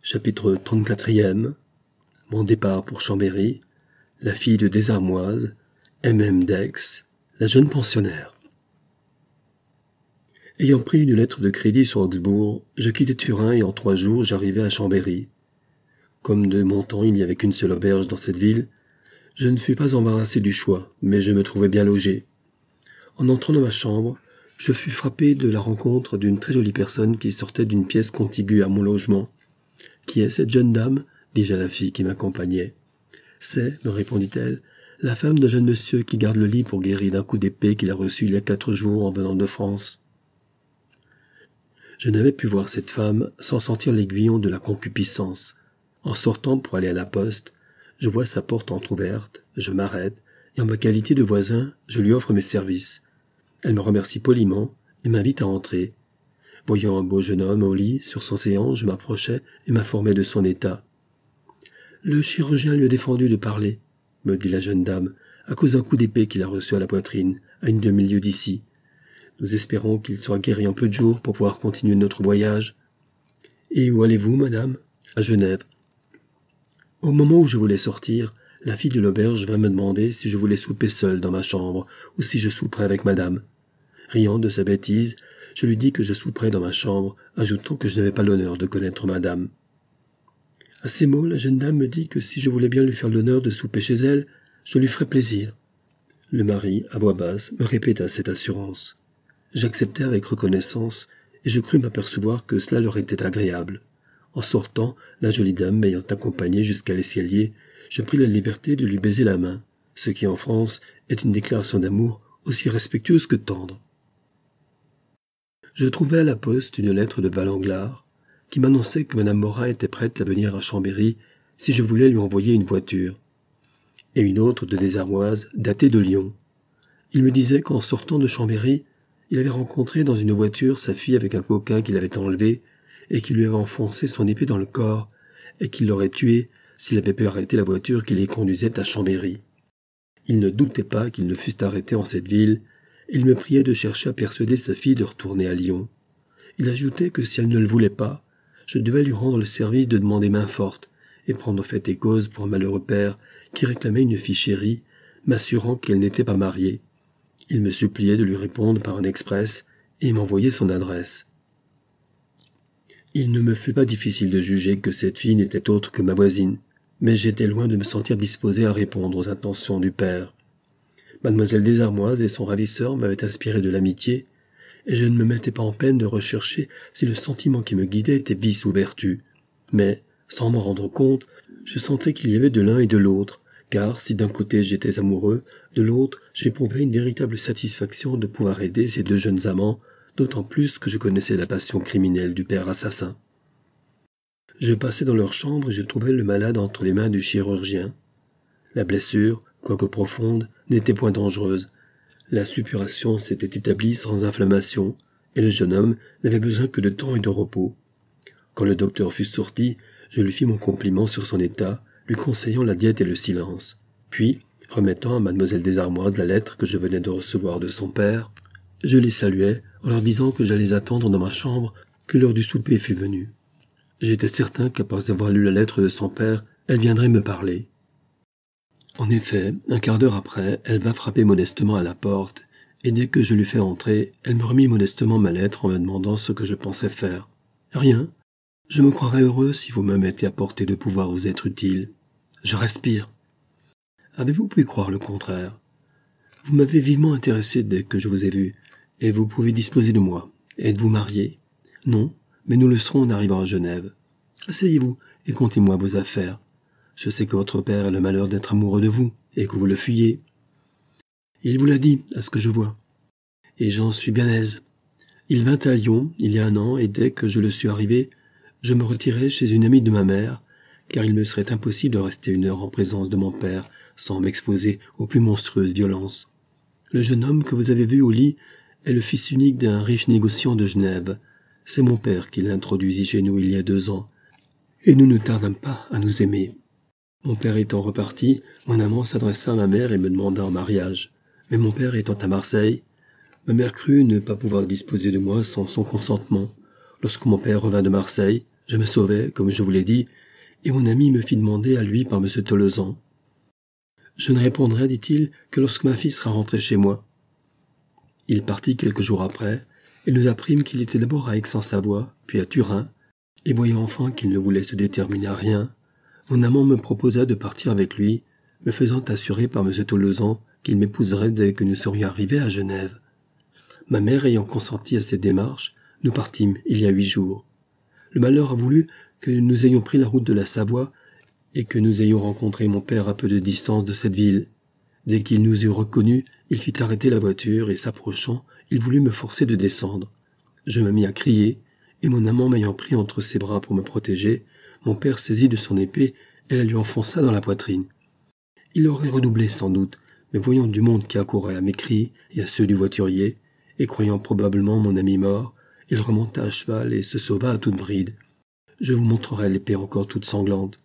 Chapitre 34e. Mon départ pour Chambéry, la fille de Désarmoise, M.M. Dex, la jeune pensionnaire. Ayant pris une lettre de crédit sur Augsbourg, je quittai Turin et en 3 jours j'arrivai à Chambéry. Comme de mon temps il n'y avait qu'une seule auberge dans cette ville, je ne fus pas embarrassé du choix, mais je me trouvais bien logé. En entrant dans ma chambre, je fus frappé de la rencontre d'une très jolie personne qui sortait d'une pièce contiguë à mon logement. « Qui est cette jeune dame ?» dis-je à la fille qui m'accompagnait. « C'est, me répondit-elle, la femme d'un jeune monsieur qui garde le lit pour guérir d'un coup d'épée qu'il a reçu il y a 4 jours en venant de France. » Je n'avais pu voir cette femme sans sentir l'aiguillon de la concupiscence. En sortant pour aller à la poste, je vois sa porte entr'ouverte, je m'arrête, et en ma qualité de voisin, je lui offre mes services. Elle me remercie poliment et m'invite à entrer. Voyant un beau jeune homme au lit, sur son séant, je m'approchai et m'informai de son état. « Le chirurgien lui a défendu de parler, » me dit la jeune dame, à cause d'un coup d'épée qu'il a reçu à la poitrine, à une demi-lieue d'ici. Nous espérons qu'il sera guéri en peu de jours pour pouvoir continuer notre voyage. « Et où allez-vous, madame ?»« À Genève. » Au moment où je voulais sortir, la fille de l'auberge vint me demander si je voulais souper seul dans ma chambre ou si je souperais avec madame. Riant de sa bêtise, je lui dis que je souperais dans ma chambre, ajoutant que je n'avais pas l'honneur de connaître madame. À ces mots, la jeune dame me dit que si je voulais bien lui faire l'honneur de souper chez elle, je lui ferais plaisir. Le mari, à voix basse, me répéta cette assurance. J'acceptai avec reconnaissance, et je crus m'apercevoir que cela leur était agréable. En sortant, la jolie dame m'ayant accompagné jusqu'à l'escalier, je pris la liberté de lui baiser la main, ce qui en France est une déclaration d'amour aussi respectueuse que tendre. Je trouvai à la poste une lettre de Valenglard, qui m'annonçait que madame Morat était prête à venir à Chambéry si je voulais lui envoyer une voiture, et une autre de Désarmoise, datée de Lyon. Il me disait qu'en sortant de Chambéry, il avait rencontré dans une voiture sa fille avec un coquin qu'il avait enlevé et qui lui avait enfoncé son épée dans le corps et qu'il l'aurait tué s'il avait pu arrêter la voiture qui les conduisait à Chambéry. Il ne doutait pas qu'ils ne fussent arrêtés en cette ville, et il me priait de chercher à persuader sa fille de retourner à Lyon. Il ajoutait que si elle ne le voulait pas, je devais lui rendre le service de demander main forte et prendre fait et cause pour un malheureux père qui réclamait une fille chérie, m'assurant qu'elle n'était pas mariée. Il me suppliait de lui répondre par un express et m'envoyait son adresse. Il ne me fut pas difficile de juger que cette fille n'était autre que ma voisine, mais j'étais loin de me sentir disposé à répondre aux intentions du père. Mademoiselle Désarmoise et son ravisseur m'avaient inspiré de l'amitié, et je ne me mettais pas en peine de rechercher si le sentiment qui me guidait était vice ou vertu. Mais, sans m'en rendre compte, je sentais qu'il y avait de l'un et de l'autre, car si d'un côté j'étais amoureux, de l'autre j'éprouvais une véritable satisfaction de pouvoir aider ces 2 jeunes amants, d'autant plus que je connaissais la passion criminelle du père assassin. Je passai dans leur chambre et je trouvai le malade entre les mains du chirurgien. La blessure, quoique profonde, n'était point dangereuse. La suppuration s'était établie sans inflammation, et le jeune homme n'avait besoin que de temps et de repos. Quand le docteur fut sorti, je lui fis mon compliment sur son état, lui conseillant la diète et le silence. Puis, remettant à mademoiselle Désarmoise la lettre que je venais de recevoir de son père, je les saluai en leur disant que j'allais attendre dans ma chambre que l'heure du souper fût venue. J'étais certain qu'après avoir lu la lettre de son père, elle viendrait me parler. En effet, un quart d'heure après, elle vint frapper modestement à la porte, et dès que je l'eus fait entrer, elle me remit modestement ma lettre en me demandant ce que je pensais faire. « Rien. Je me croirais heureux si vous me mettez à portée de pouvoir vous être utile. Je respire. Avez-vous pu croire le contraire? Vous m'avez vivement intéressé dès que je vous ai vu, et vous pouvez disposer de moi. Êtes-vous marié? Non, mais nous le serons en arrivant à Genève. Asseyez-vous et contez-moi vos affaires. Je sais que votre père a le malheur d'être amoureux de vous, et que vous le fuyez. Il vous l'a dit, à ce que je vois. Et j'en suis bien aise. Il vint à Lyon, il y a 1 an, et dès que je le suis arrivé, je me retirai chez une amie de ma mère, car il me serait impossible de rester 1 heure en présence de mon père, sans m'exposer aux plus monstrueuses violences. Le jeune homme que vous avez vu au lit est le fils unique d'un riche négociant de Genève. C'est mon père qui l'introduisit chez nous il y a 2 ans, et nous ne tardâmes pas à nous aimer. Mon père étant reparti, mon amant s'adressa à ma mère et me demanda en mariage. Mais mon père étant à Marseille, ma mère crut ne pas pouvoir disposer de moi sans son consentement. Lorsque mon père revint de Marseille, Je me sauvai, comme je vous l'ai dit, et mon ami me fit demander à lui par M. Tollesan. Je ne répondrai, dit-il, que lorsque ma fille sera rentrée chez moi. Il partit quelques jours après, et nous apprîmes qu'il était d'abord à Aix-en-Savoie, puis à Turin, et voyant enfin qu'il ne voulait se déterminer à rien, mon amant me proposa de partir avec lui, me faisant assurer par M. Tollesan qu'il m'épouserait dès que nous serions arrivés à Genève. Ma mère ayant consenti à cette démarche, nous partîmes il y a 8 jours. Le malheur a voulu que nous ayons pris la route de la Savoie et que nous ayons rencontré mon père à peu de distance de cette ville. Dès qu'il nous eut reconnus, il fit arrêter la voiture et s'approchant, il voulut me forcer de descendre. Je me mis à crier, et mon amant m'ayant pris entre ses bras pour me protéger, mon père saisit de son épée et la lui enfonça dans la poitrine. Il aurait redoublé sans doute, mais voyant du monde qui accourait à mes cris et à ceux du voiturier, et croyant probablement mon ami mort, il remonta à cheval et se sauva à toute bride. Je vous montrerai l'épée encore toute sanglante.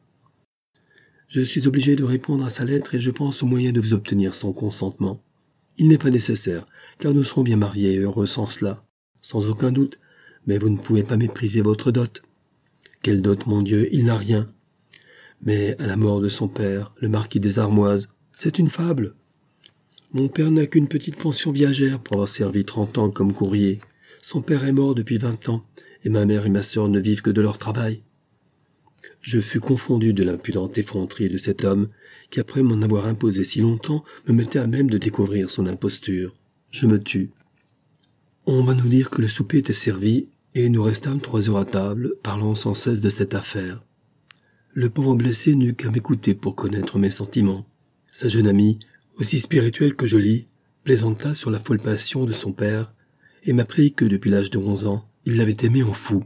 Je suis obligé de répondre à sa lettre et je pense au moyen de vous obtenir son consentement. Il n'est pas nécessaire, car nous serons bien mariés et heureux sans cela, sans aucun doute, mais vous ne pouvez pas mépriser votre dot. Quelle dot, mon Dieu, il n'a rien. Mais à la mort de son père, le marquis des Armoises, c'est une fable. Mon père n'a qu'une petite pension viagère pour avoir servi 30 ans comme courrier. Son père est mort depuis 20 ans, et ma mère et ma sœur ne vivent que de leur travail. Je fus confondu de l'impudente effronterie de cet homme, qui après m'en avoir imposé si longtemps, me mettait à même de découvrir son imposture. Je me tus. On va nous dire que le souper était servi, et nous restâmes 3 heures à table, parlant sans cesse de cette affaire. Le pauvre blessé n'eut qu'à m'écouter pour connaître mes sentiments. Sa jeune amie, aussi spirituelle que jolie, plaisanta sur la folle passion de son père, et m'apprit que depuis l'âge de 11 ans, il l'avait aimée en fou.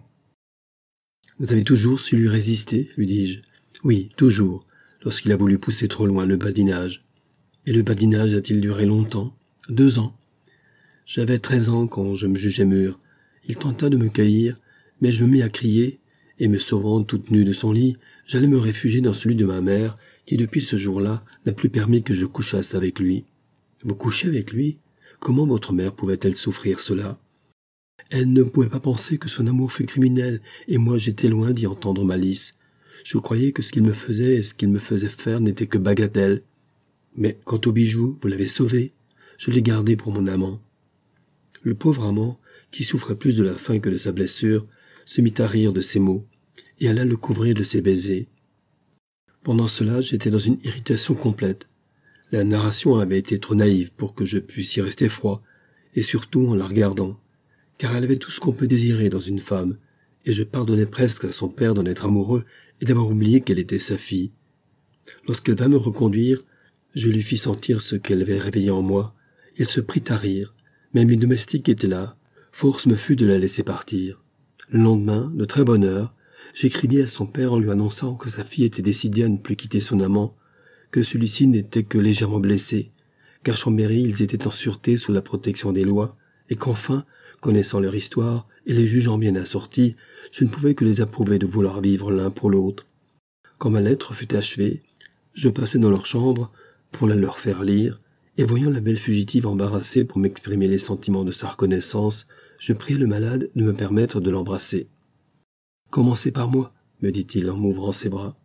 « Vous avez toujours su lui résister ?» lui dis-je. « Oui, toujours, lorsqu'il a voulu pousser trop loin le badinage. Et le badinage a-t-il duré longtemps ? 2 ans. J'avais 13 ans quand je me jugeais mûr. Il tenta de me cueillir, mais je me mis à crier, et me sauvant toute nue de son lit, j'allais me réfugier dans celui de ma mère, qui depuis ce jour-là n'a plus permis que je couchasse avec lui. Vous couchez avec lui ? Comment votre mère pouvait-elle souffrir cela ? Elle ne pouvait pas penser que son amour fût criminel, et moi j'étais loin d'y entendre malice. Je croyais que ce qu'il me faisait et ce qu'il me faisait faire n'était que bagatelle. Mais quant au bijou, vous l'avez sauvé. Je l'ai gardé pour mon amant. Le pauvre amant, qui souffrait plus de la faim que de sa blessure, se mit à rire de ces mots, et alla le couvrir de ses baisers. Pendant cela, j'étais dans une irritation complète. La narration avait été trop naïve pour que je puisse y rester froid, et surtout en la regardant, car elle avait tout ce qu'on peut désirer dans une femme, et je pardonnais presque à son père d'en être amoureux et d'avoir oublié qu'elle était sa fille. Lorsqu'elle vint me reconduire, je lui fis sentir ce qu'elle avait réveillé en moi, et elle se prit à rire, mais mes domestiques étaient là, force me fut de la laisser partir. Le lendemain, de très bonne heure, j'écrivis à son père en lui annonçant que sa fille était décidée à ne plus quitter son amant, que celui-ci n'était que légèrement blessé, qu'à Chambéry ils étaient en sûreté sous la protection des lois, et qu'enfin, connaissant leur histoire et les jugeant bien assortis, je ne pouvais que les approuver de vouloir vivre l'un pour l'autre. Quand ma lettre fut achevée, je passai dans leur chambre pour la leur faire lire, et voyant la belle fugitive embarrassée pour m'exprimer les sentiments de sa reconnaissance, je priai le malade de me permettre de l'embrasser. « Commencez par moi, » me dit-il en m'ouvrant ses bras.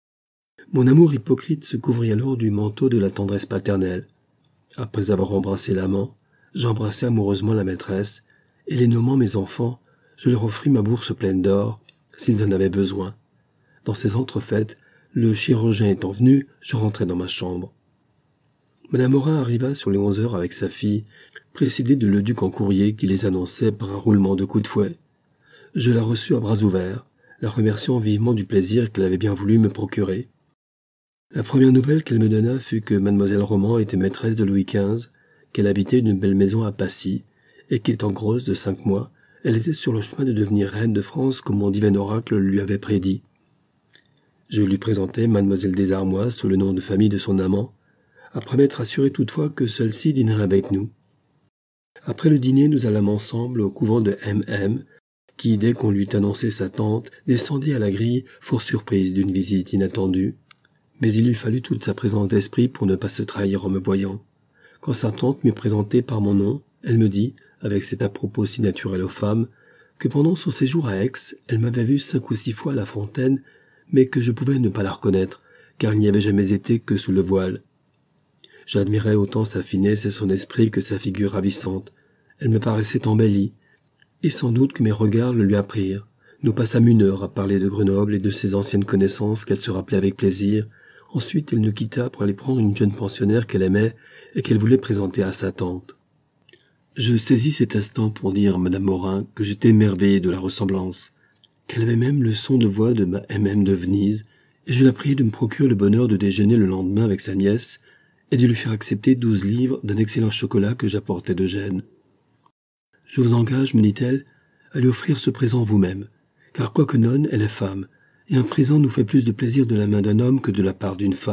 Mon amour hypocrite se couvrit alors du manteau de la tendresse paternelle. Après avoir embrassé l'amant, j'embrassai amoureusement la maîtresse, et les nommant mes enfants, je leur offris ma bourse pleine d'or, s'ils en avaient besoin. Dans ces entrefaites, le chirurgien étant venu, je rentrai dans ma chambre. Madame Morin arriva sur les 11 heures avec sa fille, précédée de Leduc en courrier qui les annonçait par un roulement de coups de fouet. Je la reçus à bras ouverts, la remerciant vivement du plaisir qu'elle avait bien voulu me procurer. La première nouvelle qu'elle me donna fut que mademoiselle Roman était maîtresse de Louis XV, qu'elle habitait une belle maison à Passy, et qu'étant grosse de 5 mois, elle était sur le chemin de devenir reine de France comme mon divin oracle lui avait prédit. Je lui présentai mademoiselle des Armoises sous le nom de famille de son amant, après m'être assuré toutefois que celle-ci dînerait avec nous. Après le dîner, nous allâmes ensemble au couvent de M.M., qui, dès qu'on lui eut annoncé sa tante, descendit à la grille, fort surprise d'une visite inattendue. Mais il lui fallut toute sa présence d'esprit pour ne pas se trahir en me voyant. Quand sa tante m'eut présenté par mon nom, elle me dit, avec cet à-propos si naturel aux femmes, que pendant son séjour à Aix, elle m'avait vu 5 ou 6 fois à la fontaine, mais que je pouvais ne pas la reconnaître, car il n'y avait jamais été que sous le voile. J'admirais autant sa finesse et son esprit que sa figure ravissante. Elle me paraissait embellie, et sans doute que mes regards le lui apprirent. Nous passâmes 1 heure à parler de Grenoble et de ses anciennes connaissances qu'elle se rappelait avec plaisir. Ensuite, elle nous quitta pour aller prendre une jeune pensionnaire qu'elle aimait et qu'elle voulait présenter à sa tante. Je saisis cet instant pour dire à Madame Morin que j'étais émerveillé de la ressemblance, qu'elle avait même le son de voix de ma M.M. de Venise, et je la priai de me procurer le bonheur de déjeuner le lendemain avec sa nièce et de lui faire accepter 12 livres d'un excellent chocolat que j'apportais de Gênes. « Je vous engage, me dit-elle, à lui offrir ce présent vous-même, car quoique nonne, elle est femme, et un présent nous fait plus de plaisir de la main d'un homme que de la part d'une femme. »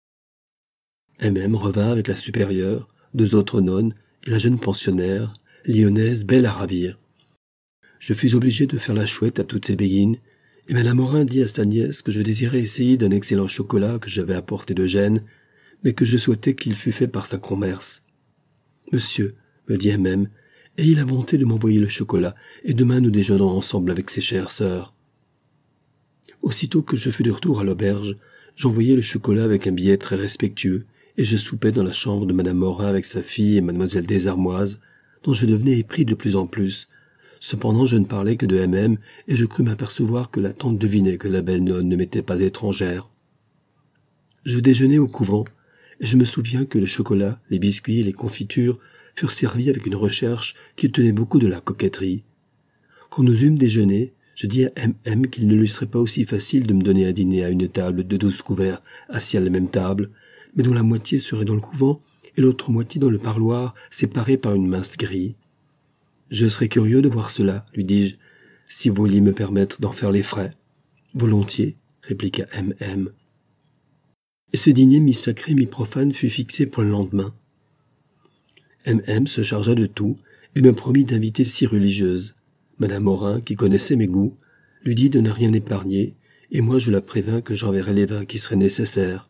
M.M. revint avec la supérieure, 2 autres nonnes, et la jeune pensionnaire, lyonnaise, belle à ravir. Je fus obligé de faire la chouette à toutes ces béguines, et Madame Morin dit à sa nièce que je désirais essayer d'un excellent chocolat que j'avais apporté de Gênes, mais que je souhaitais qu'il fût fait par sa commerce. « Monsieur, me dit M.M., ayez la bonté de m'envoyer le chocolat, et demain nous déjeunerons ensemble avec ses chères sœurs. » Aussitôt que je fus de retour à l'auberge, j'envoyai le chocolat avec un billet très respectueux, et je soupais dans la chambre de Madame Morin avec sa fille et Mademoiselle Desarmoises, dont je devenais épris de plus en plus. Cependant, je ne parlais que de M.M., et je crus m'apercevoir que la tante devinait que la belle nonne ne m'était pas étrangère. Je déjeunai au couvent, et je me souviens que le chocolat, les biscuits et les confitures furent servis avec une recherche qui tenait beaucoup de la coquetterie. Quand nous eûmes déjeuné, je dis à M.M. qu'il ne lui serait pas aussi facile de me donner à dîner à une table de 12 couverts assis à la même table, mais dont la moitié serait dans le couvent et l'autre moitié dans le parloir, séparés par une mince grille. « Je serais curieux de voir cela, lui dis-je, si vous vouliez me permettre d'en faire les frais. »« Volontiers, » répliqua M.M. Et ce dîner mi-sacré, mi-profane fut fixé pour le lendemain. M.M. se chargea de tout et me promit d'inviter 6 religieuses. Madame Morin, qui connaissait mes goûts, lui dit de ne rien épargner, et moi je la prévins que j'enverrais les vins qui seraient nécessaires.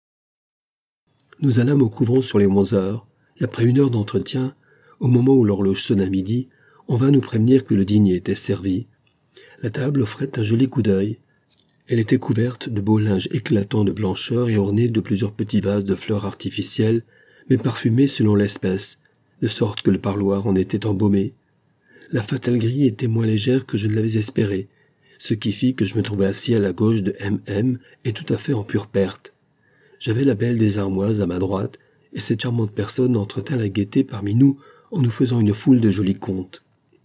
Nous allâmes au couvent sur les 11 heures, et après 1 heure d'entretien, au moment où l'horloge sonna midi, on vint nous prévenir que le dîner était servi. La table offrait un joli coup d'œil. Elle était couverte de beaux linges éclatants de blancheur et ornée de plusieurs petits vases de fleurs artificielles, mais parfumés selon l'espèce, de sorte que le parloir en était embaumé. La fatale grille était moins légère que je ne l'avais espéré, ce qui fit que je me trouvais assis à la gauche de M.M. et tout à fait en pure perte. J'avais la belle Desarmoises à ma droite, et cette charmante personne entretint la gaieté parmi nous en nous faisant une foule de jolis contes.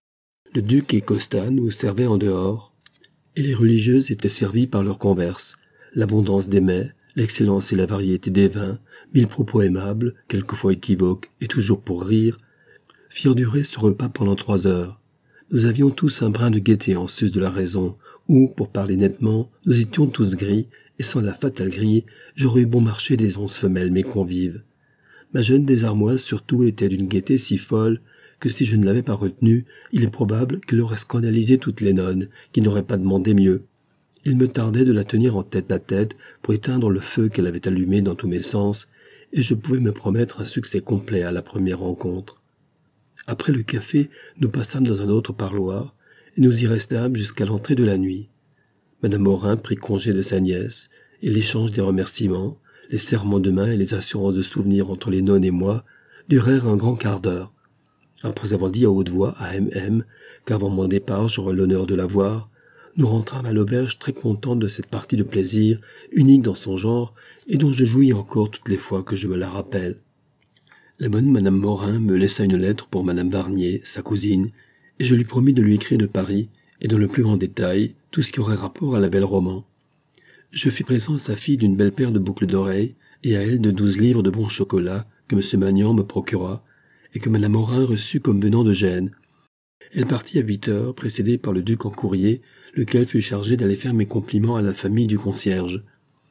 Le duc et Costa nous servaient en dehors, et les religieuses étaient servies par leurs converses, l'abondance des mets, l'excellence et la variété des vins, 1000 propos aimables, quelquefois équivoques, et toujours pour rire, firent durer ce repas pendant 3 heures. Nous avions tous un brin de gaieté en sus de la raison, où, pour parler nettement, nous étions tous gris, et sans la fatale grille, j'aurais eu bon marché des 11 femelles mes convives. Ma jeune Desarmoise surtout était d'une gaieté si folle que si je ne l'avais pas retenue, il est probable qu'elle aurait scandalisé toutes les nonnes, qui n'auraient pas demandé mieux. Il me tardait de la tenir en tête-à-tête pour éteindre le feu qu'elle avait allumé dans tous mes sens, et je pouvais me promettre un succès complet à la première rencontre. Après le café, nous passâmes dans un autre parloir, et nous y restâmes jusqu'à l'entrée de la nuit. Madame Morin prit congé de sa nièce, et l'échange des remerciements, les serrements de main et les assurances de souvenirs entre les nonnes et moi durèrent un grand quart d'heure. Après avoir dit à haute voix à M.M. qu'avant mon départ j'aurais l'honneur de la voir, nous rentrâmes à l'auberge très contents de cette partie de plaisir, unique dans son genre, et dont je jouis encore toutes les fois que je me la rappelle. La bonne Madame Morin me laissa une lettre pour Madame Varnier, sa cousine, et je lui promis de lui écrire de Paris, et dans le plus grand détail, tout ce qui aurait rapport à la belle roman. Je fis présent à sa fille d'une belle paire de boucles d'oreilles, et à elle de 12 livres de bon chocolat que M. Magnan me procura, et que Madame Morin reçut comme venant de Gênes. Elle partit à 8 heures, précédée par le duc en courrier, lequel fut chargé d'aller faire mes compliments à la famille du concierge.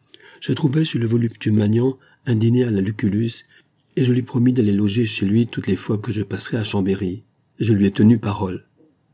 Je trouvai chez le voluptueux Magnan un dîner à la Lucullus, et je lui promis d'aller loger chez lui toutes les fois que je passerais à Chambéry. Je lui ai tenu parole.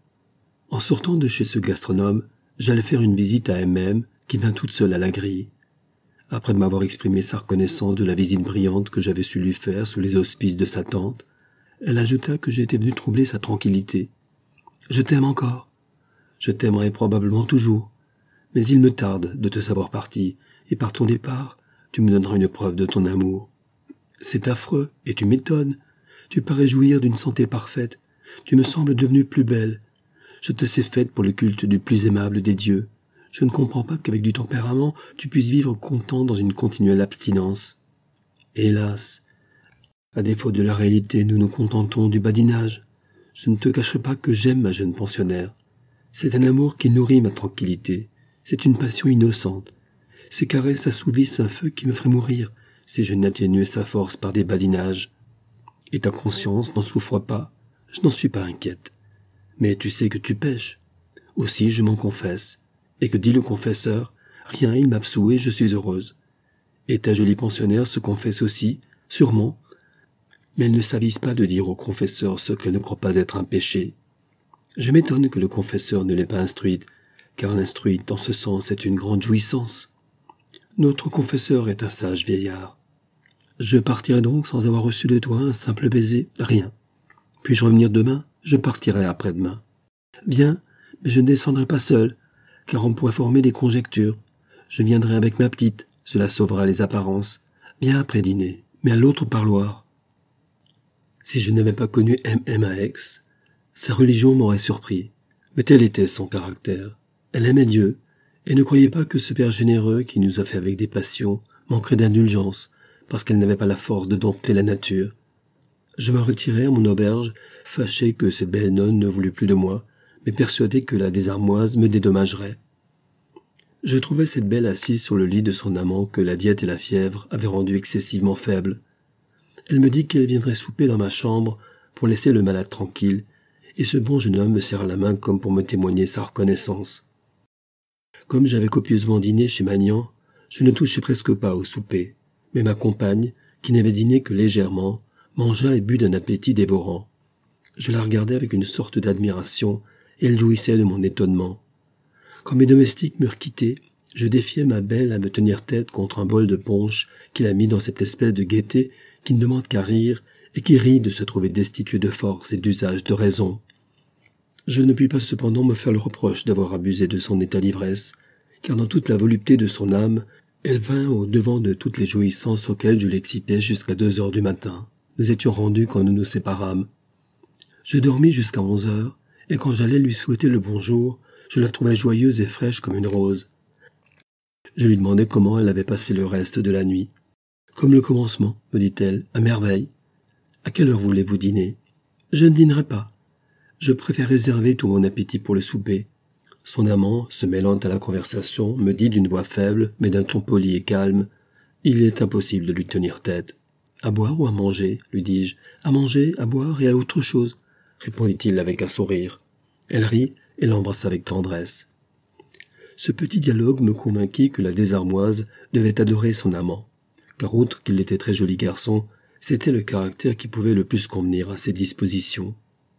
En sortant de chez ce gastronome, j'allais faire une visite à M.M., qui vint toute seule à la grille. Après m'avoir exprimé sa reconnaissance de la visite brillante que j'avais su lui faire sous les auspices de sa tante, elle ajouta que j'étais venu troubler sa tranquillité. Je t'aime encore. Je t'aimerai probablement toujours. Mais il me tarde de te savoir parti, et par ton départ, tu me donneras une preuve de ton amour. C'est affreux, et tu m'étonnes. Tu parais jouir d'une santé parfaite. Tu me sembles devenue plus belle. Je te sais faite pour le culte du plus aimable des dieux. Je ne comprends pas qu'avec du tempérament, tu puisses vivre content dans une continuelle abstinence. Hélas, à défaut de la réalité, nous nous contentons du badinage. Je ne te cacherai pas que j'aime ma jeune pensionnaire. C'est un amour qui nourrit ma tranquillité. C'est une passion innocente. Ses caresses assouvissent un feu qui me ferait mourir si je n'atténuais sa force par des badinages. Et ta conscience n'en souffre pas. Je n'en suis pas inquiète. Mais tu sais que tu pèches. Aussi je m'en confesse. Et que dit le confesseur, rien, il m'absout et je suis heureuse. Et ta jolie pensionnaire se confesse aussi, sûrement. Mais elle ne s'avise pas de dire au confesseur ce qu'elle ne croit pas être un péché. Je m'étonne que le confesseur ne l'ait pas instruite, car l'instruite en ce sens est une grande jouissance. Notre confesseur est un sage vieillard. Je partirai donc sans avoir reçu de toi un simple baiser, rien. Puis-je revenir demain? Je partirai après-demain. Viens, mais je ne descendrai pas seul, car on pourrait former des conjectures. Je viendrai avec ma petite, cela sauvera les apparences. Viens après dîner, mais à l'autre parloir. Si je n'avais pas connu M.M. à Aix, sa religion m'aurait surpris, mais tel était son caractère. Elle aimait Dieu, et ne croyait pas que ce Père généreux qui nous a fait avec des passions manquerait d'indulgence, parce qu'elle n'avait pas la force de dompter la nature. Je me retirai à mon auberge, fâché que cette belle nonne ne voulût plus de moi, mais persuadé que la désarmoise me dédommagerait. Je trouvai cette belle assise sur le lit de son amant que la diète et la fièvre avaient rendue excessivement faible. Elle me dit qu'elle viendrait souper dans ma chambre pour laisser le malade tranquille, et ce bon jeune homme me serra la main comme pour me témoigner sa reconnaissance. Comme j'avais copieusement dîné chez Magnan, je ne touchai presque pas au souper, mais ma compagne, qui n'avait dîné que légèrement, mangea et but d'un appétit dévorant. Je la regardais avec une sorte d'admiration, et elle jouissait de mon étonnement. Quand mes domestiques m'eurent quitté, je défiai ma belle à me tenir tête contre un bol de punch qu'il a mis dans cette espèce de gaieté qui ne demande qu'à rire et qui rit de se trouver destitué de force et d'usage de raison. Je ne puis pas cependant me faire le reproche d'avoir abusé de son état d'ivresse, car dans toute la volupté de son âme, elle vint au-devant de toutes les jouissances auxquelles je l'excitais jusqu'à 2 heures du matin. Nous étions rendus quand nous nous séparâmes. Je dormis jusqu'à 11 heures, et quand j'allais lui souhaiter le bonjour, je la trouvais joyeuse et fraîche comme une rose. Je lui demandai comment elle avait passé le reste de la nuit. « Comme le commencement, me dit-elle, à merveille. À quelle heure voulez-vous dîner? Je ne dînerai pas. Je préfère réserver tout mon appétit pour le souper. » Son amant, se mêlant à la conversation, me dit d'une voix faible, mais d'un ton poli et calme, « Il est impossible de lui tenir tête. »« À boire ou à manger ?» lui dis-je. « À manger, à boire et à autre chose, » répondit-il avec un sourire. Elle rit et l'embrassa avec tendresse. Ce petit dialogue me convainquit que la désarmoise devait adorer son amant, car outre qu'il était très joli garçon, c'était le caractère qui pouvait le plus convenir à ses dispositions.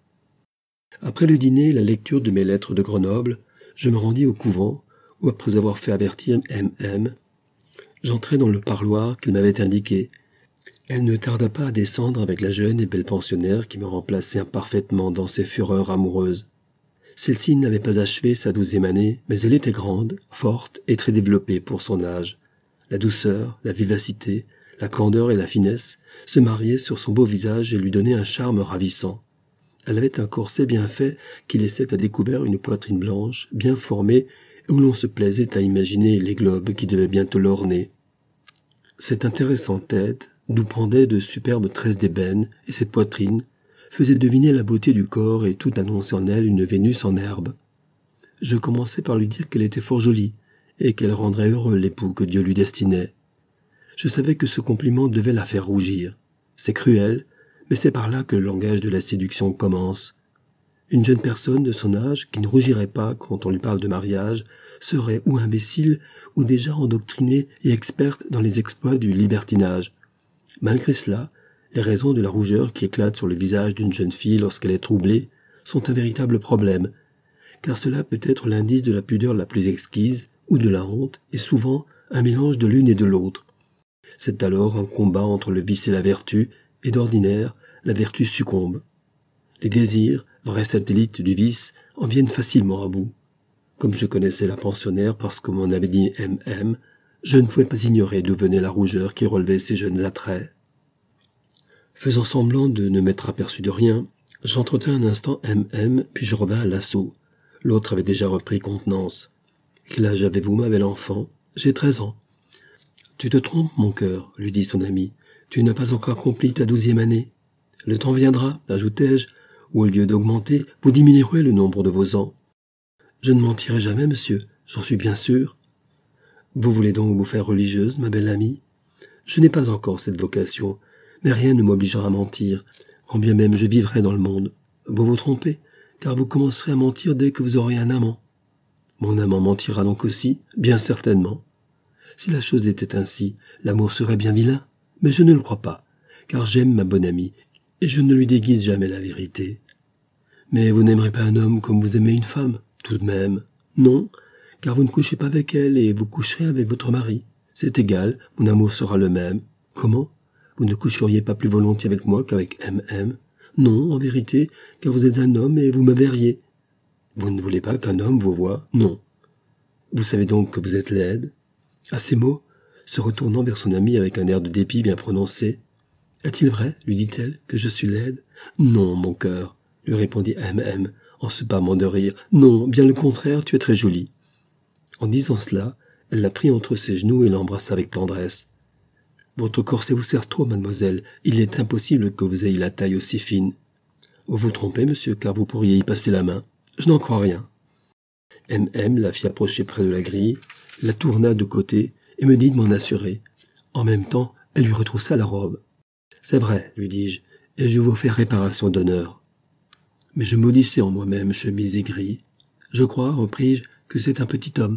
Après le dîner et la lecture de mes lettres de Grenoble, je me rendis au couvent, où après avoir fait avertir M.M., j'entrai dans le parloir qu'elle m'avait indiqué. Elle ne tarda pas à descendre avec la jeune et belle pensionnaire qui me remplaçait imparfaitement dans ses fureurs amoureuses. Celle-ci n'avait pas achevé sa 12e année, mais elle était grande, forte et très développée pour son âge. La douceur, la vivacité, la candeur et la finesse se mariaient sur son beau visage et lui donnaient un charme ravissant. Elle avait un corset bien fait qui laissait à découvert une poitrine blanche, bien formée, où l'on se plaisait à imaginer les globes qui devaient bientôt l'orner. Cette intéressante tête, d'où pendaient de superbes tresses d'ébène, et cette poitrine, faisaient deviner la beauté du corps et tout annonçait en elle une Vénus en herbe. Je commençai par lui dire qu'elle était fort jolie, et qu'elle rendrait heureux l'époux que Dieu lui destinait. Je savais que ce compliment devait la faire rougir. C'est cruel, mais c'est par là que le langage de la séduction commence. Une jeune personne de son âge qui ne rougirait pas quand on lui parle de mariage serait ou imbécile ou déjà endoctrinée et experte dans les exploits du libertinage. Malgré cela, les raisons de la rougeur qui éclate sur le visage d'une jeune fille lorsqu'elle est troublée sont un véritable problème, car cela peut être l'indice de la pudeur la plus exquise ou de la honte, et souvent un mélange de l'une et de l'autre. C'est alors un combat entre le vice et la vertu, et d'ordinaire, la vertu succombe. Les désirs, vrais satellites du vice, en viennent facilement à bout. Comme je connaissais la pensionnaire parce que m'en avait dit M.M., je ne pouvais pas ignorer d'où venait la rougeur qui relevait ses jeunes attraits. Faisant semblant de ne m'être aperçu de rien, j'entretins un instant M.M., puis je revins à l'assaut. L'autre avait déjà repris contenance. « Quel âge avez-vous, ma belle enfant ?»« J'ai 13 ans. »« Tu te trompes, mon cœur, lui dit son ami. Tu n'as pas encore accompli ta 12e année. Le temps viendra, ajoutai-je, où au lieu d'augmenter, vous diminuerez le nombre de vos ans. Je ne mentirai jamais, monsieur, j'en suis bien sûr. Vous voulez donc vous faire religieuse, ma belle amie? Je n'ai pas encore cette vocation, mais rien ne m'obligera à mentir, quand bien même je vivrai dans le monde. Vous vous trompez, car vous commencerez à mentir dès que vous aurez un amant. Mon amant mentira donc aussi, bien certainement. Si la chose était ainsi, l'amour serait bien vilain, mais je ne le crois pas, car j'aime ma bonne amie, et je ne lui déguise jamais la vérité. Mais vous n'aimerez pas un homme comme vous aimez une femme, tout de même. Non, car vous ne couchez pas avec elle et vous coucherez avec votre mari. C'est égal, mon amour sera le même. Comment? Vous ne coucheriez pas plus volontiers avec moi qu'avec M.M. Non, en vérité, car vous êtes un homme et vous me verriez. Vous ne voulez pas qu'un homme vous voie? Non. Vous savez donc que vous êtes laide? À ces mots, se retournant vers son amie avec un air de dépit bien prononcé. Est-il vrai, lui dit-elle, que je suis laide? Non, mon cœur, lui répondit M.M., en se pâmant de rire. Non, bien le contraire, tu es très jolie. En disant cela, elle la prit entre ses genoux et l'embrassa avec tendresse. Votre corset vous sert trop, mademoiselle. Il est impossible que vous ayez la taille aussi fine. Vous vous trompez, monsieur, car vous pourriez y passer la main. Je n'en crois rien. M.M. la fit approcher près de la grille, la tourna de côté et me dit de m'en assurer. En même temps, elle lui retroussa la robe. C'est vrai, lui dis-je, et je vous fais réparation d'honneur. Mais je maudissais en moi-même chemise et grille. Je crois, repris-je, que c'est un petit homme.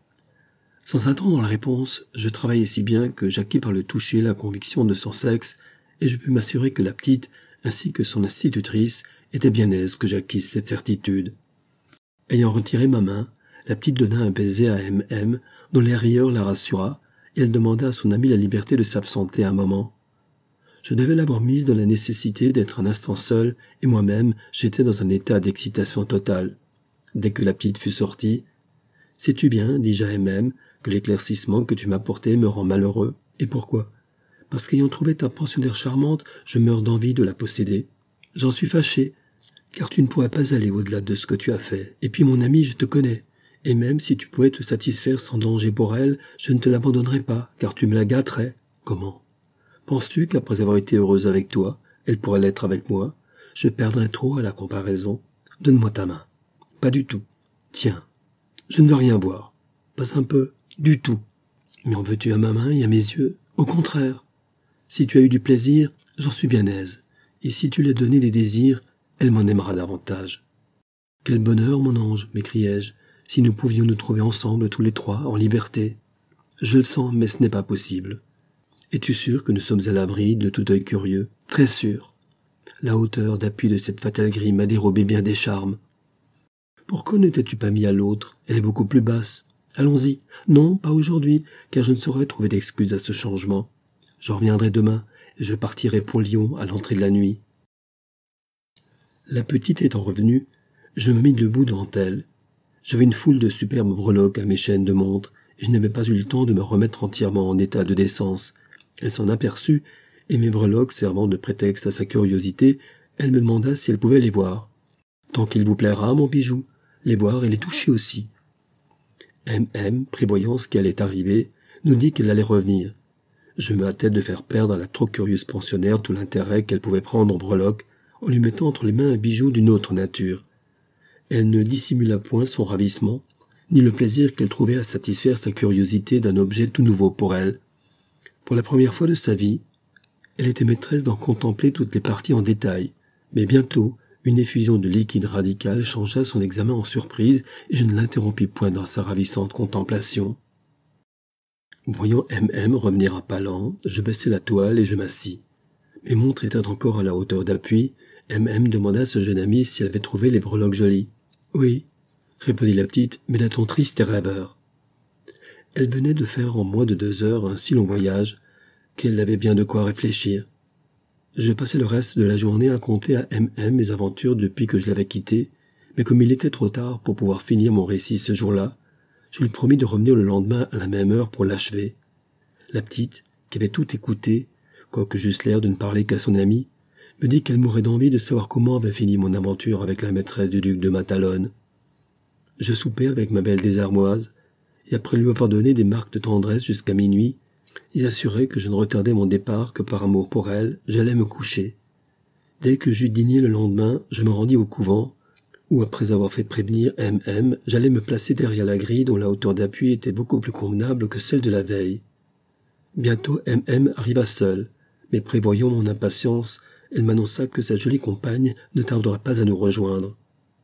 Sans attendre la réponse, je travaillai si bien que j'acquis par le toucher la conviction de son sexe, et je pus m'assurer que la petite, ainsi que son institutrice, étaient bien aises que j'acquisse cette certitude. Ayant retiré ma main, la petite donna un baiser à M.M., dont l'air rieur la rassura, et elle demanda à son ami la liberté de s'absenter un moment. Je devais l'avoir mise dans la nécessité d'être un instant seul, et moi-même, j'étais dans un état d'excitation totale. Dès que la petite fut sortie, « Sais-tu bien, dis-je à M.M., que l'éclaircissement que tu m'as porté me rend malheureux. Et pourquoi? Parce qu'ayant trouvé ta pensionnaire charmante, je meurs d'envie de la posséder. J'en suis fâché, car tu ne pourrais pas aller au-delà de ce que tu as fait. Et puis, mon ami, je te connais. Et même si tu pouvais te satisfaire sans danger pour elle, je ne te l'abandonnerais pas, car tu me la gâterais. Comment? Penses-tu qu'après avoir été heureuse avec toi, elle pourrait l'être avec moi? Je perdrais trop à la comparaison. Donne-moi ta main. Pas du tout. Tiens. Je ne veux rien voir. Pas un peu. Du tout. Mais en veux-tu à ma main et à mes yeux? Au contraire. Si tu as eu du plaisir, j'en suis bien aise. Et si tu lui as donné des désirs, elle m'en aimera davantage. Quel bonheur, mon ange, m'écriai-je, si nous pouvions nous trouver ensemble tous les trois, en liberté. Je le sens, mais ce n'est pas possible. Es-tu sûr que nous sommes à l'abri de tout œil curieux? Très sûr. La hauteur d'appui de cette fatale grille m'a dérobé bien des charmes. Pourquoi ne t'es-tu pas mis à l'autre? Elle est beaucoup plus basse. Allons-y. Non, pas aujourd'hui, car je ne saurais trouver d'excuse à ce changement. Je reviendrai demain, et je partirai pour Lyon à l'entrée de la nuit. La petite étant revenue, je me mis debout devant elle. J'avais une foule de superbes breloques à mes chaînes de montre, et je n'avais pas eu le temps de me remettre entièrement en état de décence. Elle s'en aperçut, et mes breloques servant de prétexte à sa curiosité, elle me demanda si elle pouvait les voir. « Tant qu'il vous plaira, mon bijou, les voir et les toucher aussi. » M.M., prévoyant ce qui allait arriver, nous dit qu'elle allait revenir. Je me hâtais de faire perdre à la trop curieuse pensionnaire tout l'intérêt qu'elle pouvait prendre aux breloques, en lui mettant entre les mains un bijou d'une autre nature. Elle ne dissimula point son ravissement, ni le plaisir qu'elle trouvait à satisfaire sa curiosité d'un objet tout nouveau pour elle. Pour la première fois de sa vie, elle était maîtresse d'en contempler toutes les parties en détail, mais bientôt, une effusion de liquide radical changea son examen en surprise, et je ne l'interrompis point dans sa ravissante contemplation. Voyant M.M. revenir à pas lents, je baissai la toile et je m'assis. Mes montres étaient encore à la hauteur d'appui. M.M. demanda à ce jeune ami si elle avait trouvé les breloques jolies. « Oui, » répondit la petite, mais d'un ton triste et rêveur. Elle venait de faire en moins de 2 heures un si long voyage qu'elle avait bien de quoi réfléchir. Je passais le reste de la journée à conter à mes aventures depuis que je l'avais quitté, mais comme il était trop tard pour pouvoir finir mon récit ce jour-là, je lui promis de revenir le lendemain à la même heure pour l'achever. La petite, qui avait tout écouté, quoique j'eusse l'air de ne parler qu'à son amie, me dit qu'elle mourait d'envie de savoir comment avait fini mon aventure avec la maîtresse du duc de Matalone. Je soupai avec ma belle désarmoise, et après lui avoir donné des marques de tendresse jusqu'à minuit, et assuré que je ne retardais mon départ que par amour pour elle, j'allais me coucher. Dès que j'eus dîné le lendemain, je me rendis au couvent, où après avoir fait prévenir j'allais me placer derrière la grille dont la hauteur d'appui était beaucoup plus convenable que celle de la veille. Bientôt arriva seule, mais prévoyant mon impatience, elle m'annonça que sa jolie compagne ne tarderait pas à nous rejoindre.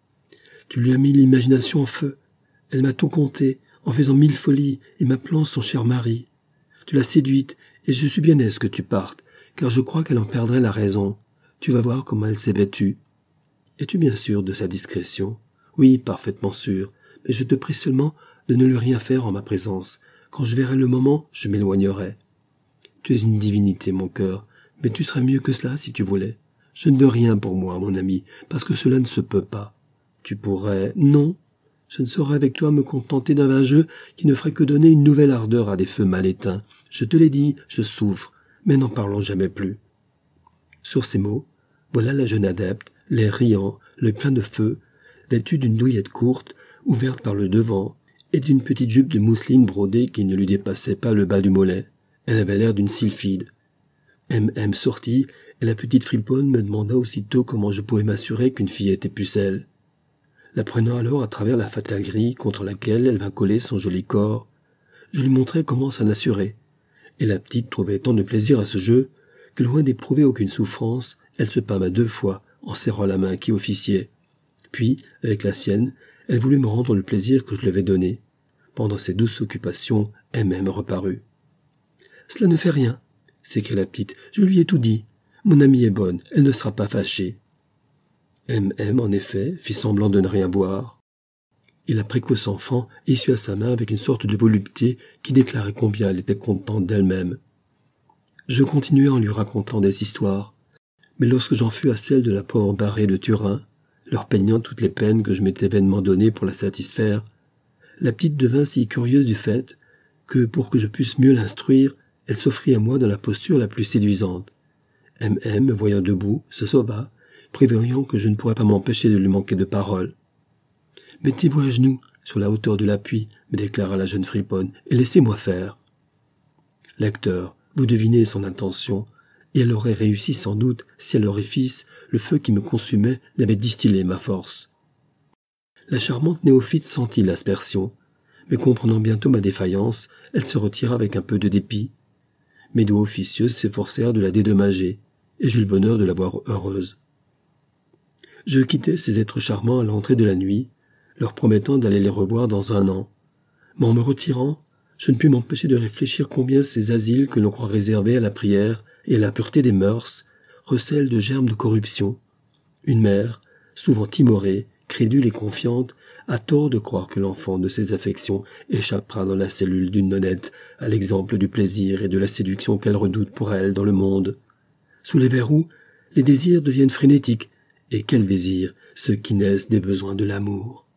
« Tu lui as mis l'imagination en feu. Elle m'a tout conté, en faisant 1000 folies et m'appelant son cher mari. Tu l'as séduite, et je suis bien aise que tu partes, car je crois qu'elle en perdrait la raison. Tu vas voir comment elle s'est vêtue. Es-tu bien sûr de sa discrétion ? Oui, parfaitement sûr, mais je te prie seulement de ne lui rien faire en ma présence. Quand je verrai le moment, je m'éloignerai. Tu es une divinité, mon cœur, mais tu serais mieux que cela si tu voulais. Je ne veux rien pour moi, mon ami, parce que cela ne se peut pas. Tu pourrais... Non, je ne saurais avec toi me contenter d'un vain jeu qui ne ferait que donner une nouvelle ardeur à des feux mal éteints. Je te l'ai dit, je souffre, mais n'en parlons jamais plus. Sur ces mots, voilà la jeune adepte, l'air riant, l'œil plein de feu, vêtue d'une douillette courte, ouverte par le devant, et d'une petite jupe de mousseline brodée qui ne lui dépassait pas le bas du mollet. Elle avait l'air d'une sylphide. Sortit, et la petite friponne me demanda aussitôt comment je pouvais m'assurer qu'une fille était pucelle. La prenant alors à travers la fatale grille contre laquelle elle vint coller son joli corps, je lui montrai comment s'en assurer, et la petite trouvait tant de plaisir à ce jeu que loin d'éprouver aucune souffrance, elle se pâma 2 fois en serrant la main qui officiait. Puis, avec la sienne, elle voulut me rendre le plaisir que je lui avais donné. Pendant ces douces occupations, reparut. « Cela ne fait rien, » s'écria la petite, « je lui ai tout dit. Mon amie est bonne, elle ne sera pas fâchée. » en effet, fit semblant de ne rien voir. Et la précoce enfant essuya sa main avec une sorte de volupté qui déclarait combien elle était contente d'elle-même. Je continuai en lui racontant des histoires, mais lorsque j'en fus à celle de la pauvre Barrée de Turin, leur peignant toutes les peines que je m'étais vainement données pour la satisfaire, la petite devint si curieuse du fait que, pour que je pusse mieux l'instruire, elle s'offrit à moi dans la posture la plus séduisante. Me voyant debout, se sauva, prévoyant que je ne pourrais pas m'empêcher de lui manquer de parole. « Mettez-vous à genoux, sur la hauteur de l'appui, » me déclara la jeune friponne, « et laissez-moi faire. » Lecteur, vous devinez son intention, et elle aurait réussi sans doute si à l'orifice, le feu qui me consumait n'avait distillé ma force. La charmante néophyte sentit l'aspersion, mais comprenant bientôt ma défaillance, elle se retira avec un peu de dépit. Mes doigts officieux s'efforcèrent de la dédommager, et j'eus le bonheur de la voir heureuse. Je quittai ces êtres charmants à l'entrée de la nuit, leur promettant d'aller les revoir dans 1 an. Mais en me retirant, je ne pus m'empêcher de réfléchir combien ces asiles que l'on croit réservés à la prière et à la pureté des mœurs recèlent de germes de corruption. Une mère, souvent timorée, crédule et confiante, a tort de croire que l'enfant de ses affections échappera dans la cellule d'une nonnette à l'exemple du plaisir et de la séduction qu'elle redoute pour elle dans le monde. Sous les verrous, les désirs deviennent frénétiques, et quels désirs, ceux qui naissent des besoins de l'amour.